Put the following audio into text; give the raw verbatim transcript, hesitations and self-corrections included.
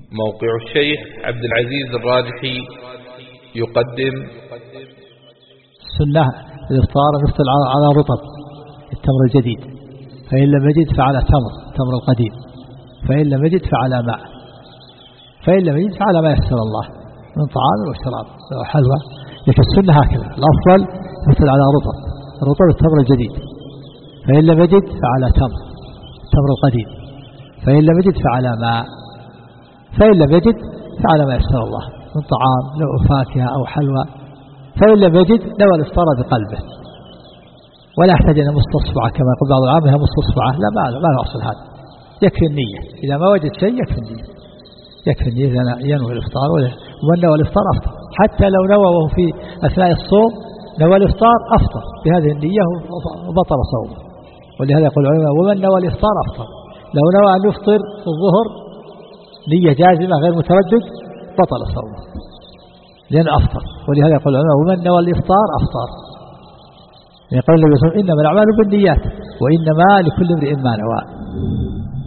موقع الشيخ عبد العزيز الراجحي يقدم السنة الإفطار نفطر على رطب التمر الجديد، فإن لم يجد فعلى تمر تمر القديم، فإن لم يجد فعلى ماء، فإن لم يجد فعلى ما يسر الله من طعام وشراب وحلوى. لكن السنة هكذا، الأفضل نفطر على رطب رطب التمر الجديد، فإن لم يجد فعلى تمر تمر القديم، فإن لم يجد فعلى ماء، فإن لم يجد فعلى ما يسر الله من طعام لو فاكهة أو حلوى. فإن لم يجد نوى الإفطار بقلبه، ولا يحتاج أن مستصفعة كما يقول بعض العامة مستصفعة، لا ما ما نحصل هذا، يكفي النية. إذا ما وجد شيء يكفي النية، يكفي النية إذا ينوي الإفطار، ومن نوى الإفطار أفطر، حتى لو نوى وهو في أثناء الصوم نوى الإفطار أفطر بهذه النية وبطل صومه. ولهذا يقول العلماء ومن نوى الإفطار أفطر، لو نوى أن يفطر في الظهر نية جازمة غير متردد بطل صومه لأن أفطر. ولهذا يقول العلماء ومن نوى الإفطار أفطر، يقول النبي صلى الله عليه وسلم إنما الأعمال بالنيات وإنما لكل امرئ ما نوى.